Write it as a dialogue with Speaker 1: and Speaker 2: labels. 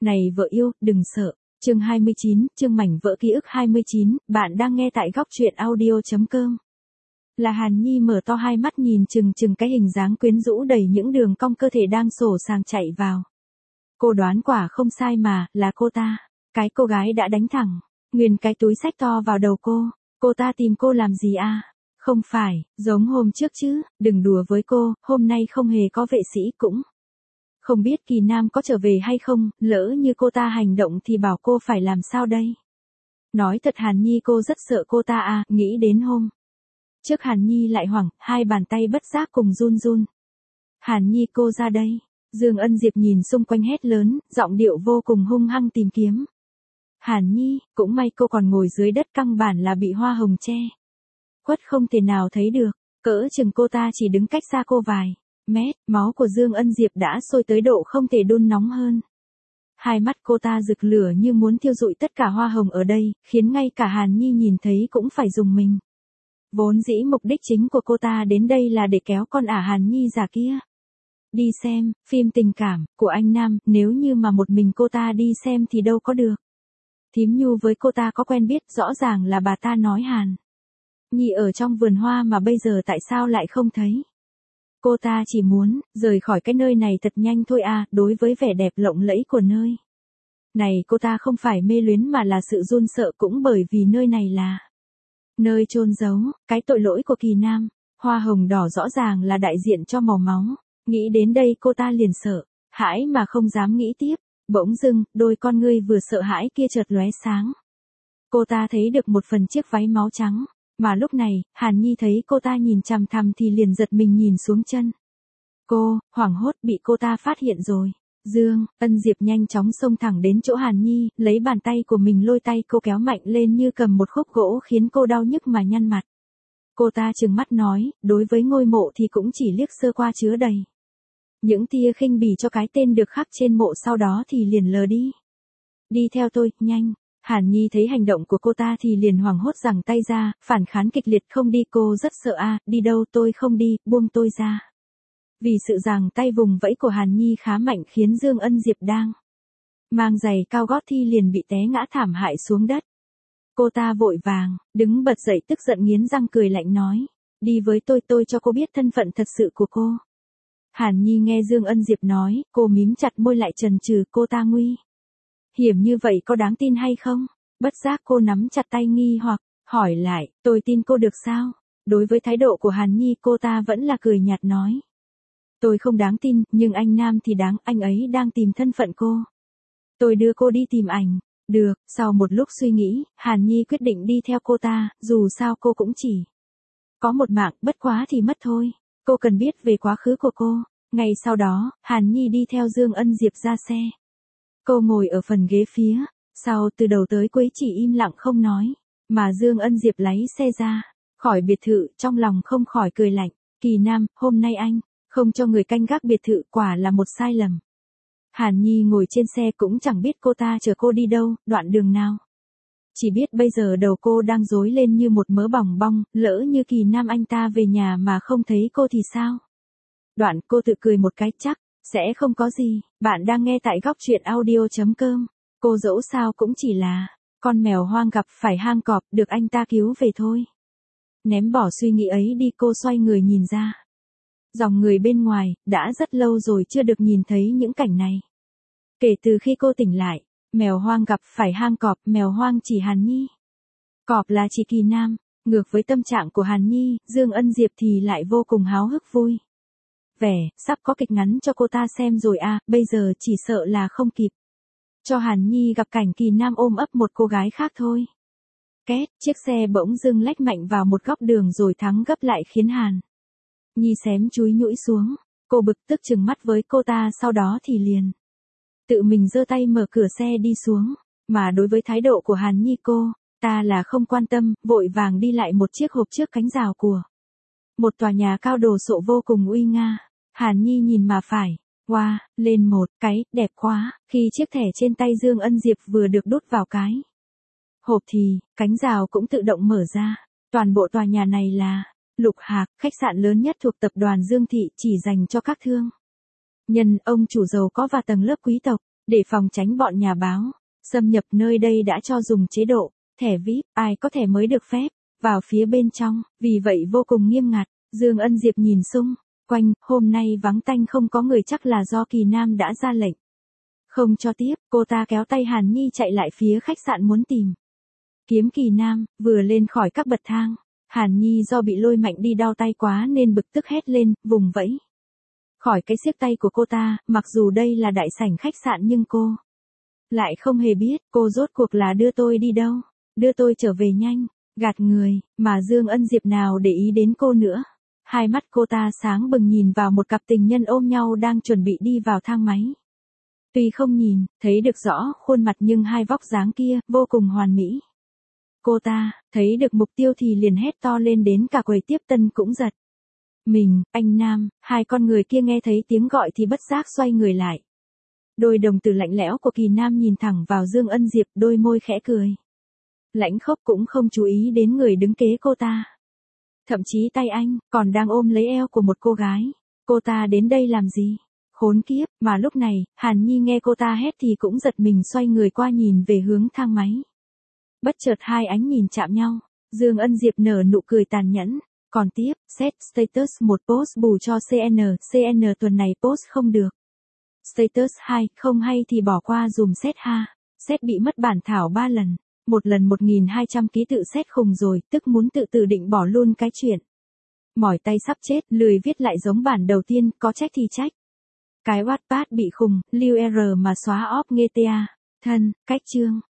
Speaker 1: Này vợ yêu, đừng sợ. Chương 29, chương mảnh vỡ ký ức 29, bạn đang nghe tại góc truyện audio.com. Là Hàn Nhi mở to hai mắt nhìn chừng cái hình dáng quyến rũ đầy những đường cong cơ thể đang sổ sàng chạy vào. Cô đoán quả không sai mà, là cô ta. Cái cô gái đã đánh thẳng, nguyên cái túi xách to vào đầu cô. Cô ta tìm cô làm gì à? Không phải, giống hôm trước chứ, đừng đùa với cô, hôm nay không hề có vệ sĩ cũng. Không biết Kỳ Nam có trở về hay không, lỡ như cô ta hành động thì bảo cô phải làm sao đây? Nói thật Hàn Nhi cô rất sợ cô ta à, nghĩ đến hôm trước Hàn Nhi lại hoảng, hai bàn tay bất giác cùng run run. Hàn Nhi cô ra đây. Dương Ân Diệp nhìn xung quanh hét lớn, giọng điệu vô cùng hung hăng tìm kiếm. Hàn Nhi, cũng may cô còn ngồi dưới đất căn bản là bị hoa hồng che khuất không thể nào thấy được, cỡ chừng cô ta chỉ đứng cách xa cô vài mét, máu của Dương Ân Diệp đã sôi tới độ không thể đun nóng hơn. Hai mắt cô ta rực lửa như muốn thiêu rụi tất cả hoa hồng ở đây, khiến ngay cả Hàn Nhi nhìn thấy cũng phải rùng mình. Vốn dĩ mục đích chính của cô ta đến đây là để kéo con ả Hàn Nhi già kia đi xem phim tình cảm của anh Nam, nếu như mà một mình cô ta đi xem thì đâu có được. Thím Nhu với cô ta có quen biết, rõ ràng là bà ta nói Hàn Nhi ở trong vườn hoa mà bây giờ tại sao lại không thấy. Cô ta chỉ muốn rời khỏi cái nơi này thật nhanh thôi à, đối với vẻ đẹp lộng lẫy của nơi này cô ta không phải mê luyến mà là sự run sợ, cũng bởi vì nơi này là nơi chôn giấu cái tội lỗi của Kỳ Nam. Hoa hồng đỏ rõ ràng là đại diện cho màu máu. Nghĩ đến đây cô ta liền sợ hãi mà không dám nghĩ tiếp. Bỗng dưng, đôi con ngươi vừa sợ hãi kia chợt lóe sáng. Cô ta thấy được một phần chiếc váy máu trắng. Mà lúc này, Hàn Nhi thấy cô ta nhìn chằm chằm thì liền giật mình nhìn xuống chân cô, hoảng hốt bị cô ta phát hiện rồi. Dương Ân Diệp nhanh chóng xông thẳng đến chỗ Hàn Nhi, lấy bàn tay của mình lôi tay cô kéo mạnh lên như cầm một khúc gỗ khiến cô đau nhức mà nhăn mặt. Cô ta trừng mắt nói, đối với ngôi mộ thì cũng chỉ liếc sơ qua chứa đầy những tia khinh bỉ cho cái tên được khắc trên mộ, sau đó thì liền lờ đi. Đi theo tôi, nhanh. Hàn Nhi thấy hành động của cô ta thì liền hoảng hốt giằng tay ra, phản kháng kịch liệt. Không đi, cô rất sợ à, đi đâu tôi không đi, buông tôi ra. Vì sự giằng tay vùng vẫy của Hàn Nhi khá mạnh khiến Dương Ân Diệp đang mang giày cao gót thì liền bị té ngã thảm hại xuống đất. Cô ta vội vàng đứng bật dậy, tức giận nghiến răng cười lạnh nói, đi với tôi cho cô biết thân phận thật sự của cô. Hàn Nhi nghe Dương Ân Diệp nói, cô mím chặt môi lại chần chừ, cô ta nguy hiểm như vậy có đáng tin hay không? Bất giác cô nắm chặt tay nghi hoặc, hỏi lại, tôi tin cô được sao? Đối với thái độ của Hàn Nhi cô ta vẫn là cười nhạt nói. Tôi không đáng tin, nhưng anh Nam thì đáng, anh ấy đang tìm thân phận cô. Tôi đưa cô đi tìm ảnh. Được, sau một lúc suy nghĩ, Hàn Nhi quyết định đi theo cô ta, dù sao cô cũng chỉ có một mạng, bất quá thì mất thôi. Cô cần biết về quá khứ của cô. Ngày sau đó, Hàn Nhi đi theo Dương Ân Diệp ra xe. Cô ngồi ở phần ghế phía sau, từ đầu tới cuối chỉ im lặng không nói. Mà Dương Ân Diệp lấy xe ra khỏi biệt thự, trong lòng không khỏi cười lạnh. Kỳ Nam, hôm nay anh không cho người canh gác biệt thự, quả là một sai lầm. Hàn Nhi ngồi trên xe cũng chẳng biết cô ta chở cô đi đâu, đoạn đường nào. Chỉ biết bây giờ đầu cô đang rối lên như một mớ bòng bong, lỡ như Kỳ Nam anh ta về nhà mà không thấy cô thì sao? Đoạn cô tự cười một cái, chắc sẽ không có gì. Bạn đang nghe tại góc truyện audio.com. Cô dẫu sao cũng chỉ là con mèo hoang gặp phải hang cọp, được anh ta cứu về thôi. Ném bỏ suy nghĩ ấy đi, cô xoay người nhìn ra dòng người bên ngoài. Đã rất lâu rồi chưa được nhìn thấy những cảnh này. Kể từ khi cô tỉnh lại, mèo hoang gặp phải hang cọp, mèo hoang chỉ Hàn Nhi, cọp là chỉ Kỳ Nam. Ngược với tâm trạng của Hàn Nhi, Dương Ân Diệp thì lại vô cùng háo hức vui vẻ, sắp có kịch ngắn cho cô ta xem rồi à, bây giờ chỉ sợ là không kịp cho Hàn Nhi gặp cảnh Kỳ Nam ôm ấp một cô gái khác thôi. Két, chiếc xe bỗng dưng lách mạnh vào một góc đường rồi thắng gấp lại khiến Hàn Nhi xém chúi nhũi xuống. Cô bực tức trừng mắt với cô ta, sau đó thì liền tự mình giơ tay mở cửa xe đi xuống. Mà đối với thái độ của Hàn Nhi cô ta là không quan tâm, vội vàng đi lại một chiếc hộp trước cánh rào của một tòa nhà cao đồ sộ vô cùng uy nga. Hàn Nhi nhìn mà phải wow, lên một cái, đẹp quá. Khi chiếc thẻ trên tay Dương Ân Diệp vừa được đút vào cái hộp thì cánh rào cũng tự động mở ra. Toàn bộ tòa nhà này là Lục Hạc, khách sạn lớn nhất thuộc tập đoàn Dương Thị, chỉ dành cho các thương nhân, ông chủ giàu có và tầng lớp quý tộc. Để phòng tránh bọn nhà báo xâm nhập nơi đây đã cho dùng chế độ thẻ VIP, ai có thẻ mới được phép vào phía bên trong, vì vậy vô cùng nghiêm ngặt. Dương Ân Diệp nhìn xung quanh, hôm nay vắng tanh không có người chắc là do Kỳ Nam đã ra lệnh. Không cho tiếp, cô ta kéo tay Hàn Nhi chạy lại phía khách sạn muốn tìm kiếm Kỳ Nam, vừa lên khỏi các bậc thang. Hàn Nhi do bị lôi mạnh đi đau tay quá nên bực tức hét lên, vùng vẫy khỏi cái siết tay của cô ta, mặc dù đây là đại sảnh khách sạn nhưng cô lại không hề biết cô rốt cuộc là đưa tôi đi đâu, đưa tôi trở về nhanh, gạt người, mà Dương Ân Diệp nào để ý đến cô nữa. Hai mắt cô ta sáng bừng nhìn vào một cặp tình nhân ôm nhau đang chuẩn bị đi vào thang máy. Tuy không nhìn thấy được rõ khuôn mặt nhưng hai vóc dáng kia vô cùng hoàn mỹ. Cô ta thấy được mục tiêu thì liền hét to lên đến cả quầy tiếp tân cũng giật mình. Anh Nam, hai con người kia nghe thấy tiếng gọi thì bất giác xoay người lại. Đôi đồng tử lạnh lẽo của Kỳ Nam nhìn thẳng vào Dương Ân Diệp, đôi môi khẽ cười lãnh khốc, cũng không chú ý đến người đứng kế cô ta. Thậm chí tay anh còn đang ôm lấy eo của một cô gái. Cô ta đến đây làm gì? Khốn kiếp, mà lúc này, Hàn Nhi nghe cô ta hét thì cũng giật mình xoay người qua nhìn về hướng thang máy. Bất chợt hai ánh nhìn chạm nhau, Dương Ân Diệp nở nụ cười tàn nhẫn. Còn tiếp, set status một post bù cho CN tuần này post không được. Status 2, không hay thì bỏ qua dùm set ha. Set bị mất bản thảo 3 lần. Một lần 1.200 ký tự set khùng rồi, tức muốn tự định bỏ luôn cái chuyện. Mỏi tay sắp chết, lười viết lại giống bản đầu tiên, có trách thì trách. Cái Wattpad bị khùng, lưu R mà xóa off GTA. Thân, cách chương.